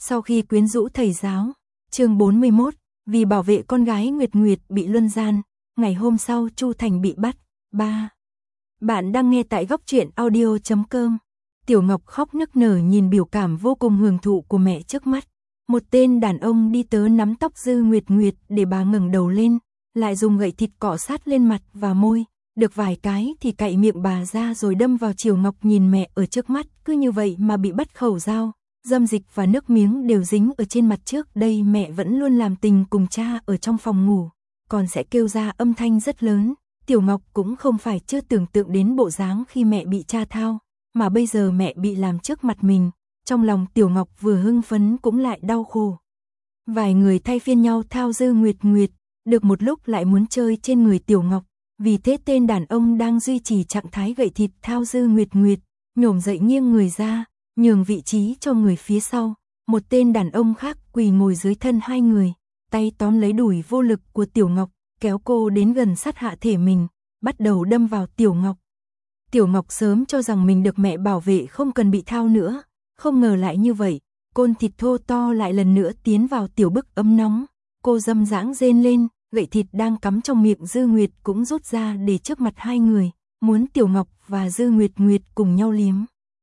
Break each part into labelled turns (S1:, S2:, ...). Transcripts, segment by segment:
S1: Sau khi quyến rũ thầy giáo, chương 41, vì bảo vệ con gái Nguyệt Nguyệt bị luân gian, ngày hôm sau Chu Thành bị bắt. 3. Bạn đang nghe tại góc truyện audio.com. Tiểu Ngọc khóc nức nở nhìn biểu cảm vô cùng hưởng thụ của mẹ trước mắt. Một tên đàn ông đi tới nắm tóc Dư Nguyệt Nguyệt để bà ngẩng đầu lên, lại dùng gậy thịt cọ sát lên mặt và môi, được vài cái thì cạy miệng bà ra rồi đâm vào. Tiểu Ngọc nhìn mẹ ở trước mắt, cứ như vậy mà bị bắt khẩu dao, dâm dịch và nước miếng đều dính ở trên mặt. Trước đây mẹ vẫn luôn làm tình cùng cha ở trong phòng ngủ, còn sẽ kêu ra âm thanh rất lớn. Tiểu Ngọc cũng không phải chưa tưởng tượng đến bộ dáng khi mẹ bị cha thao, mà bây giờ mẹ bị làm trước mặt mình. Trong lòng Tiểu Ngọc vừa hưng phấn cũng lại đau khổ. Vài người thay phiên nhau thao Dư Nguyệt Nguyệt, được một lúc lại muốn chơi trên người Tiểu Ngọc. Vì thế tên đàn ông đang duy trì trạng thái gậy thịt thao Dư Nguyệt Nguyệt, nhổm dậy nghiêng người ra, nhường vị trí cho người phía sau. Một tên đàn ông khác quỳ ngồi dưới thân hai người, tay tóm lấy đùi vô lực của Tiểu Ngọc, kéo cô đến gần sát hạ thể mình, bắt đầu đâm vào Tiểu Ngọc. Tiểu Ngọc sớm cho rằng mình được mẹ bảo vệ không cần bị thao nữa, không ngờ lại như vậy, côn thịt thô to lại lần nữa tiến vào tiểu bức ấm nóng. Cô dâm dãng rên lên, gậy thịt đang cắm trong miệng Dư Nguyệt cũng rút ra để trước mặt hai người, muốn Tiểu Ngọc và Dư Nguyệt Nguyệt cùng nhau liếm.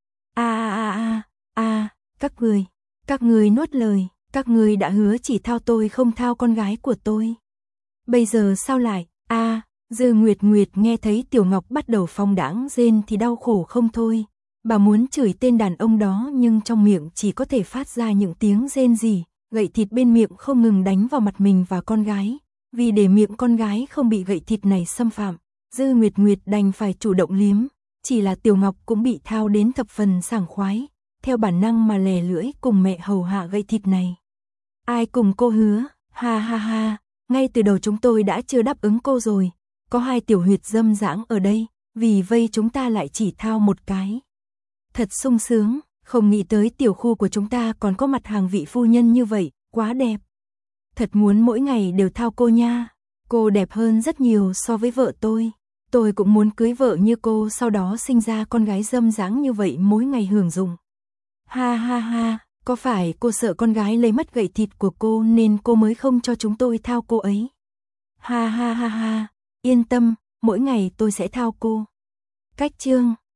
S1: Các người nuốt lời, các người đã hứa chỉ thao tôi không thao con gái của tôi. Bây giờ sao lại? Dư Nguyệt Nguyệt nghe thấy Tiểu Ngọc bắt đầu phóng đãng rên thì đau khổ không thôi. Bà muốn chửi tên đàn ông đó nhưng trong miệng chỉ có thể phát ra những tiếng rên rỉ, gậy thịt bên miệng không ngừng đánh vào mặt mình và con gái. Vì để miệng con gái không bị gậy thịt này xâm phạm, Dư Nguyệt Nguyệt đành phải chủ động liếm. Chỉ là Tiểu Ngọc cũng bị thao đến thập phần sảng khoái, theo bản năng mà lè lưỡi cùng mẹ hầu hạ gậy thịt này. Ai cùng cô hứa? Ha, ngay từ đầu chúng tôi đã chưa đáp ứng cô rồi. Có hai tiểu huyệt dâm dãng ở đây, vì vây chúng ta lại chỉ thao một cái. Thật sung sướng, không nghĩ tới tiểu khu của chúng ta còn có mặt hàng vị phu nhân như vậy, quá đẹp. Thật muốn mỗi ngày đều thao cô nha, cô đẹp hơn rất nhiều so với vợ tôi. Tôi cũng muốn cưới vợ như cô, sau đó sinh ra con gái dâm dãng như vậy mỗi ngày hưởng dụng. Ha, có phải cô sợ con gái lấy mất gậy thịt của cô nên cô mới không cho chúng tôi thao cô ấy? Ha, yên tâm, mỗi ngày tôi sẽ thao cô. Cách chương